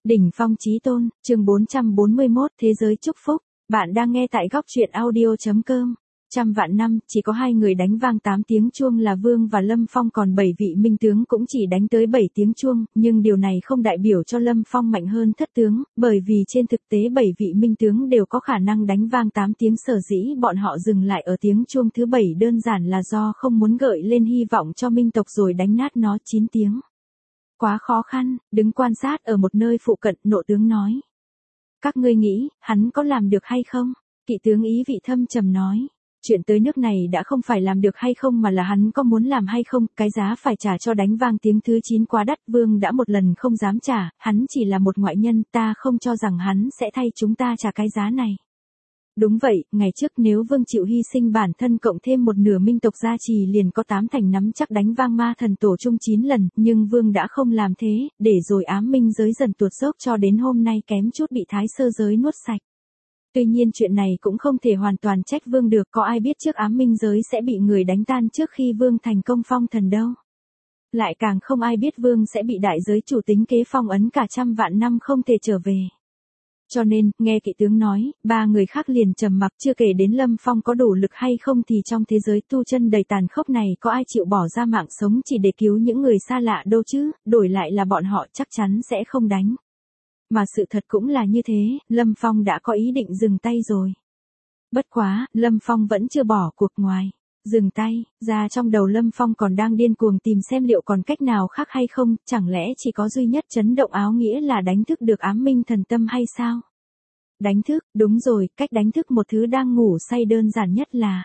Đỉnh phong chí tôn, chương 441, Thế giới chúc phúc. Bạn đang nghe tại góc truyện audio.com. Trăm vạn năm, chỉ có hai người đánh vang 8 tiếng chuông là Vương và Lâm Phong, còn 7 vị minh tướng cũng chỉ đánh tới 7 tiếng chuông, nhưng điều này không đại biểu cho Lâm Phong mạnh hơn thất tướng, bởi vì trên thực tế 7 vị minh tướng đều có khả năng đánh vang 8 tiếng, sở dĩ bọn họ dừng lại ở tiếng chuông thứ 7 đơn giản là do không muốn gợi lên hy vọng cho minh tộc rồi đánh nát nó 9 tiếng. Quá khó khăn, đứng quan sát ở một nơi phụ cận, nộ tướng nói. Các ngươi nghĩ, hắn có làm được hay không? Kỵ tướng Ý Vị thâm trầm nói. Chuyện tới nước này đã không phải làm được hay không mà là hắn có muốn làm hay không, cái giá phải trả cho đánh vang tiếng thứ 9 quá đắt, Vương đã một lần không dám trả, hắn chỉ là một ngoại nhân, ta không cho rằng hắn sẽ thay chúng ta trả cái giá này. Đúng vậy, ngày trước nếu Vương chịu hy sinh bản thân cộng thêm một nửa minh tộc gia trì liền có 8 thành nắm chắc đánh vang ma thần tổ chung 9 lần, nhưng Vương đã không làm thế, để rồi ám minh giới dần tuột dốc cho đến hôm nay kém chút bị thái sơ giới nuốt sạch. Tuy nhiên chuyện này cũng không thể hoàn toàn trách Vương được, có ai biết trước ám minh giới sẽ bị người đánh tan trước khi Vương thành công phong thần đâu. Lại càng không ai biết Vương sẽ bị đại giới chủ tính kế phong ấn cả trăm vạn năm không thể trở về. Cho nên, nghe kỵ tướng nói, ba người khác liền trầm mặc, chưa kể đến Lâm Phong có đủ lực hay không thì trong thế giới tu chân đầy tàn khốc này có ai chịu bỏ ra mạng sống chỉ để cứu những người xa lạ đâu chứ, đổi lại là bọn họ chắc chắn sẽ không đánh. Mà sự thật cũng là như thế, Lâm Phong đã có ý định dừng tay rồi. Bất quá, Lâm Phong vẫn chưa bỏ cuộc ngoài. Dừng tay, ra trong đầu Lâm Phong còn đang điên cuồng tìm xem liệu còn cách nào khác hay không, chẳng lẽ chỉ có duy nhất chấn động áo nghĩa là đánh thức được ám minh thần tâm hay sao? Đánh thức, đúng rồi, cách đánh thức một thứ đang ngủ say đơn giản nhất là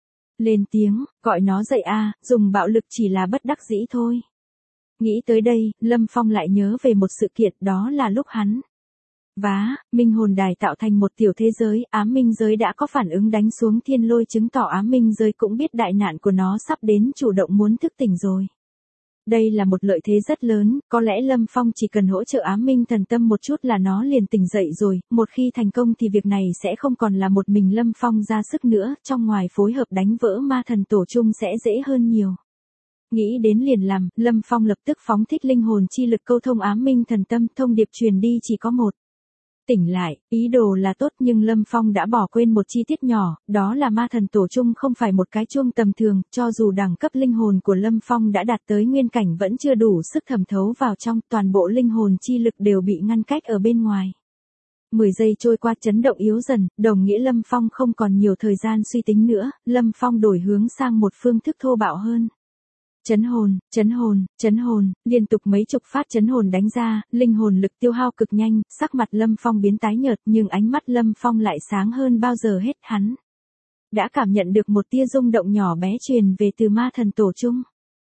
lên tiếng, gọi nó dậy a, dùng bạo lực chỉ là bất đắc dĩ thôi. Nghĩ tới đây, Lâm Phong lại nhớ về một sự kiện, đó là lúc hắn minh hồn đài tạo thành một tiểu thế giới, ám minh giới đã có phản ứng đánh xuống thiên lôi, chứng tỏ ám minh giới cũng biết đại nạn của nó sắp đến, chủ động muốn thức tỉnh rồi. Đây là một lợi thế rất lớn, có lẽ Lâm Phong chỉ cần hỗ trợ ám minh thần tâm một chút là nó liền tỉnh dậy rồi, một khi thành công thì việc này sẽ không còn là một mình Lâm Phong ra sức nữa, trong ngoài phối hợp đánh vỡ ma thần tổ chung sẽ dễ hơn nhiều. Nghĩ đến liền làm, Lâm Phong lập tức phóng thích linh hồn chi lực câu thông ám minh thần tâm, thông điệp truyền đi chỉ có một. Tỉnh lại, ý đồ là tốt nhưng Lâm Phong đã bỏ quên một chi tiết nhỏ, đó là ma thần tổ chung không phải một cái chuông tầm thường, cho dù đẳng cấp linh hồn của Lâm Phong đã đạt tới nguyên cảnh vẫn chưa đủ sức thẩm thấu vào trong, toàn bộ linh hồn chi lực đều bị ngăn cách ở bên ngoài. 10 giây trôi qua, chấn động yếu dần, đồng nghĩa Lâm Phong không còn nhiều thời gian suy tính nữa, Lâm Phong đổi hướng sang một phương thức thô bạo hơn. Chấn hồn, chấn hồn, chấn hồn, liên tục mấy chục phát chấn hồn đánh ra, linh hồn lực tiêu hao cực nhanh, sắc mặt Lâm Phong biến tái nhợt nhưng ánh mắt Lâm Phong lại sáng hơn bao giờ hết, hắn đã cảm nhận được một tia rung động nhỏ bé truyền về từ ma thần tổ chung.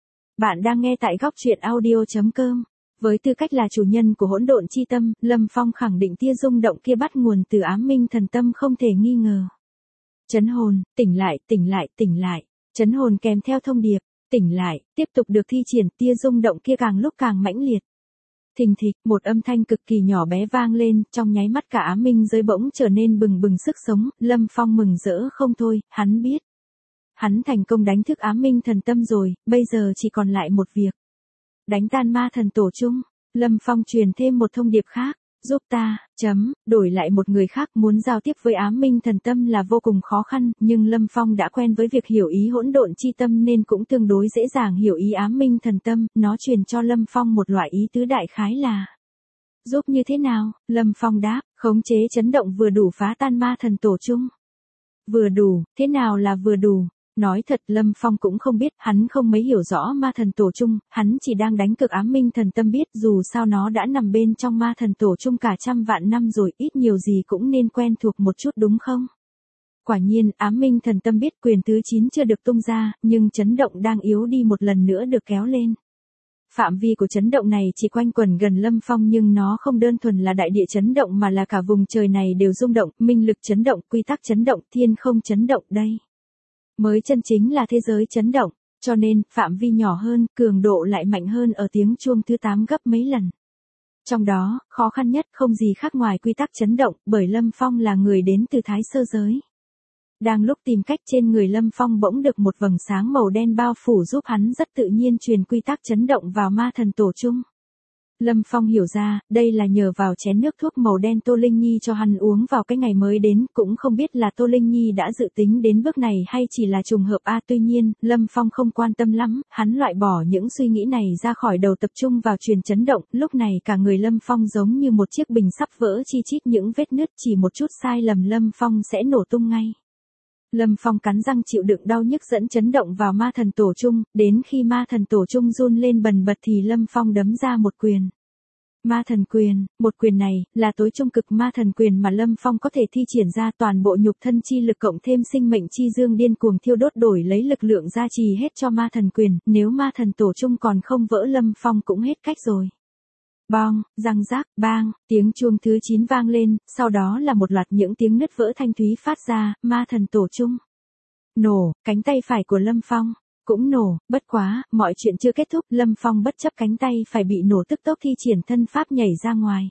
Bạn đang nghe tại góc truyện audio.com. Với tư cách là chủ nhân của hỗn độn chi tâm, Lâm Phong khẳng định tia rung động kia bắt nguồn từ ám minh thần tâm không thể nghi ngờ. Chấn hồn, tỉnh lại, tỉnh lại, tỉnh lại. Chấn hồn kèm theo thông điệp. Tỉnh lại, tiếp tục được thi triển, tia rung động kia càng lúc càng mãnh liệt. Thình thịch, một âm thanh cực kỳ nhỏ bé vang lên, trong nháy mắt cả ám minh giới bỗng trở nên bừng bừng sức sống, Lâm Phong mừng rỡ không thôi, hắn biết. Hắn thành công đánh thức ám minh thần tâm rồi, bây giờ chỉ còn lại một việc. Đánh tan ma thần tổ chung, Lâm Phong truyền thêm một thông điệp khác. Giúp ta, đổi lại một người khác muốn giao tiếp với ám minh thần tâm là vô cùng khó khăn, nhưng Lâm Phong đã quen với việc hiểu ý hỗn độn chi tâm nên cũng tương đối dễ dàng hiểu ý ám minh thần tâm, nó truyền cho Lâm Phong một loại ý tứ đại khái là giúp như thế nào, Lâm Phong đáp, khống chế chấn động vừa đủ phá tan ma thần tổ chung. Vừa đủ, thế nào là vừa đủ? Nói thật Lâm Phong cũng không biết, hắn không mấy hiểu rõ ma thần tổ chung, hắn chỉ đang đánh cược ám minh thần tâm biết dù sao nó đã nằm bên trong ma thần tổ chung cả trăm vạn năm rồi, ít nhiều gì cũng nên quen thuộc một chút đúng không? Quả nhiên, ám minh thần tâm biết quyền thứ 9 chưa được tung ra, nhưng chấn động đang yếu đi một lần nữa được kéo lên. Phạm vi của chấn động này chỉ quanh quẩn gần Lâm Phong nhưng nó không đơn thuần là đại địa chấn động mà là cả vùng trời này đều rung động, minh lực chấn động, quy tắc chấn động, thiên không chấn động đây. Mới chân chính là thế giới chấn động, cho nên, phạm vi nhỏ hơn, cường độ lại mạnh hơn ở tiếng chuông thứ 8 gấp mấy lần. Trong đó, khó khăn nhất không gì khác ngoài quy tắc chấn động, bởi Lâm Phong là người đến từ thái sơ giới. Đang lúc tìm cách trên người Lâm Phong bỗng được một vầng sáng màu đen bao phủ giúp hắn rất tự nhiên truyền quy tắc chấn động vào ma thần tổ chung. Lâm Phong hiểu ra, đây là nhờ vào chén nước thuốc màu đen Tô Linh Nhi cho hắn uống vào cái ngày mới đến, cũng không biết là Tô Linh Nhi đã dự tính đến bước này hay chỉ là trùng hợp tuy nhiên, Lâm Phong không quan tâm lắm, hắn loại bỏ những suy nghĩ này ra khỏi đầu tập trung vào truyền chấn động, lúc này cả người Lâm Phong giống như một chiếc bình sắp vỡ chi chít những vết nứt, chỉ một chút sai lầm Lâm Phong sẽ nổ tung ngay. Lâm Phong cắn răng chịu đựng đau nhức dẫn chấn động vào ma thần tổ trung, đến khi ma thần tổ trung run lên bần bật thì Lâm Phong đấm ra một quyền. Ma thần quyền, một quyền này, là tối trung cực ma thần quyền mà Lâm Phong có thể thi triển ra, toàn bộ nhục thân chi lực cộng thêm sinh mệnh chi dương điên cuồng thiêu đốt đổi lấy lực lượng gia trì hết cho ma thần quyền, nếu ma thần tổ trung còn không vỡ Lâm Phong cũng hết cách rồi. Bong, răng rác, bang, tiếng chuông thứ 9 vang lên, sau đó là một loạt những tiếng nứt vỡ thanh thúy phát ra, ma thần tổ trung. Nổ, cánh tay phải của Lâm Phong cũng nổ, bất quá, mọi chuyện chưa kết thúc, Lâm Phong bất chấp cánh tay phải bị nổ tức tốc thi triển thân pháp nhảy ra ngoài.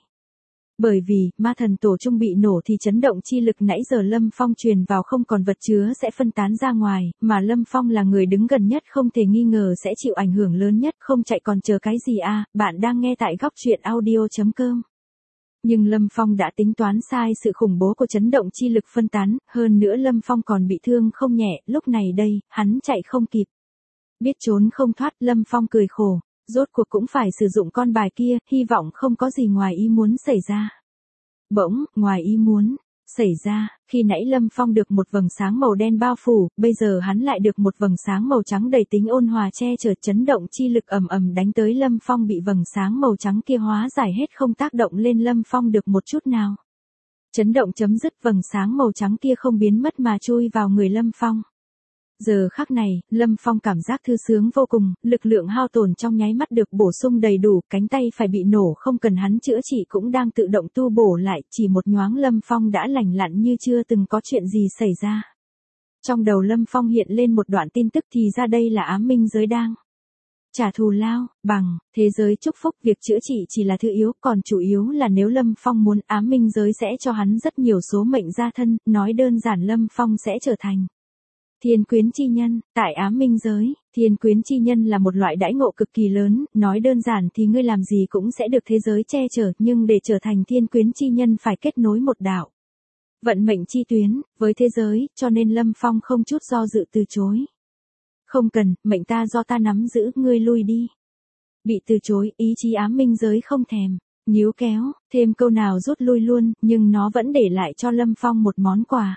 Bởi vì, ma thần tổ trung bị nổ thì chấn động chi lực nãy giờ Lâm Phong truyền vào không còn vật chứa sẽ phân tán ra ngoài, mà Lâm Phong là người đứng gần nhất không thể nghi ngờ sẽ chịu ảnh hưởng lớn nhất, không chạy còn chờ cái gì bạn đang nghe tại góc truyện audio.com. Nhưng Lâm Phong đã tính toán sai sự khủng bố của chấn động chi lực phân tán, hơn nữa Lâm Phong còn bị thương không nhẹ, lúc này đây, hắn chạy không kịp. Biết trốn không thoát, Lâm Phong cười khổ, rốt cuộc cũng phải sử dụng con bài kia, hy vọng không có gì ngoài ý muốn xảy ra. Bỗng, ngoài ý muốn xảy ra, khi nãy Lâm Phong được một vầng sáng màu đen bao phủ, bây giờ hắn lại được một vầng sáng màu trắng đầy tính ôn hòa che chở, chấn động chi lực ầm ầm đánh tới Lâm Phong bị vầng sáng màu trắng kia hóa giải hết không tác động lên Lâm Phong được một chút nào. Chấn động chấm dứt, vầng sáng màu trắng kia không biến mất mà chui vào người Lâm Phong. Giờ khắc này, Lâm Phong cảm giác thư sướng vô cùng, lực lượng hao tổn trong nháy mắt được bổ sung đầy đủ, cánh tay phải bị nổ không cần hắn chữa trị cũng đang tự động tu bổ lại, chỉ một nhoáng Lâm Phong đã lành lặn như chưa từng có chuyện gì xảy ra. Trong đầu Lâm Phong hiện lên một đoạn tin tức thì ra đây là ám minh giới đang trả thù lao, bằng, thế giới chúc phúc, việc chữa trị chỉ là thứ yếu, còn chủ yếu là nếu Lâm Phong muốn ám minh giới sẽ cho hắn rất nhiều số mệnh gia thân, nói đơn giản Lâm Phong sẽ trở thành thiên quyến chi nhân. Tại ám minh giới, thiên quyến chi nhân là một loại đãi ngộ cực kỳ lớn, nói đơn giản thì ngươi làm gì cũng sẽ được thế giới che chở, nhưng để trở thành thiên quyến chi nhân phải kết nối một đạo vận mệnh chi tuyến với thế giới, cho nên Lâm Phong không chút do dự từ chối. Không cần, mệnh ta do ta nắm giữ, ngươi lui đi. Bị từ chối, ý chí ám minh giới không thèm níu kéo, thêm câu nào rút lui luôn, nhưng nó vẫn để lại cho Lâm Phong một món quà.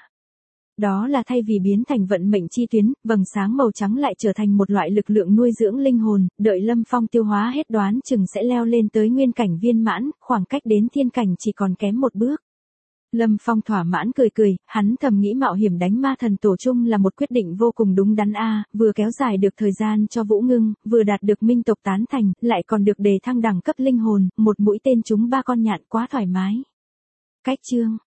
Đó là thay vì biến thành vận mệnh chi tuyến, vầng sáng màu trắng lại trở thành một loại lực lượng nuôi dưỡng linh hồn, đợi Lâm Phong tiêu hóa hết đoán chừng sẽ leo lên tới nguyên cảnh viên mãn, khoảng cách đến thiên cảnh chỉ còn kém một bước. Lâm Phong thỏa mãn cười cười, hắn thầm nghĩ mạo hiểm đánh ma thần tổ trung là một quyết định vô cùng đúng đắn vừa kéo dài được thời gian cho Vũ Ngưng, vừa đạt được minh tộc tán thành, lại còn được đề thăng đẳng cấp linh hồn, một mũi tên trúng 3 con nhạn quá thoải mái. Cách chương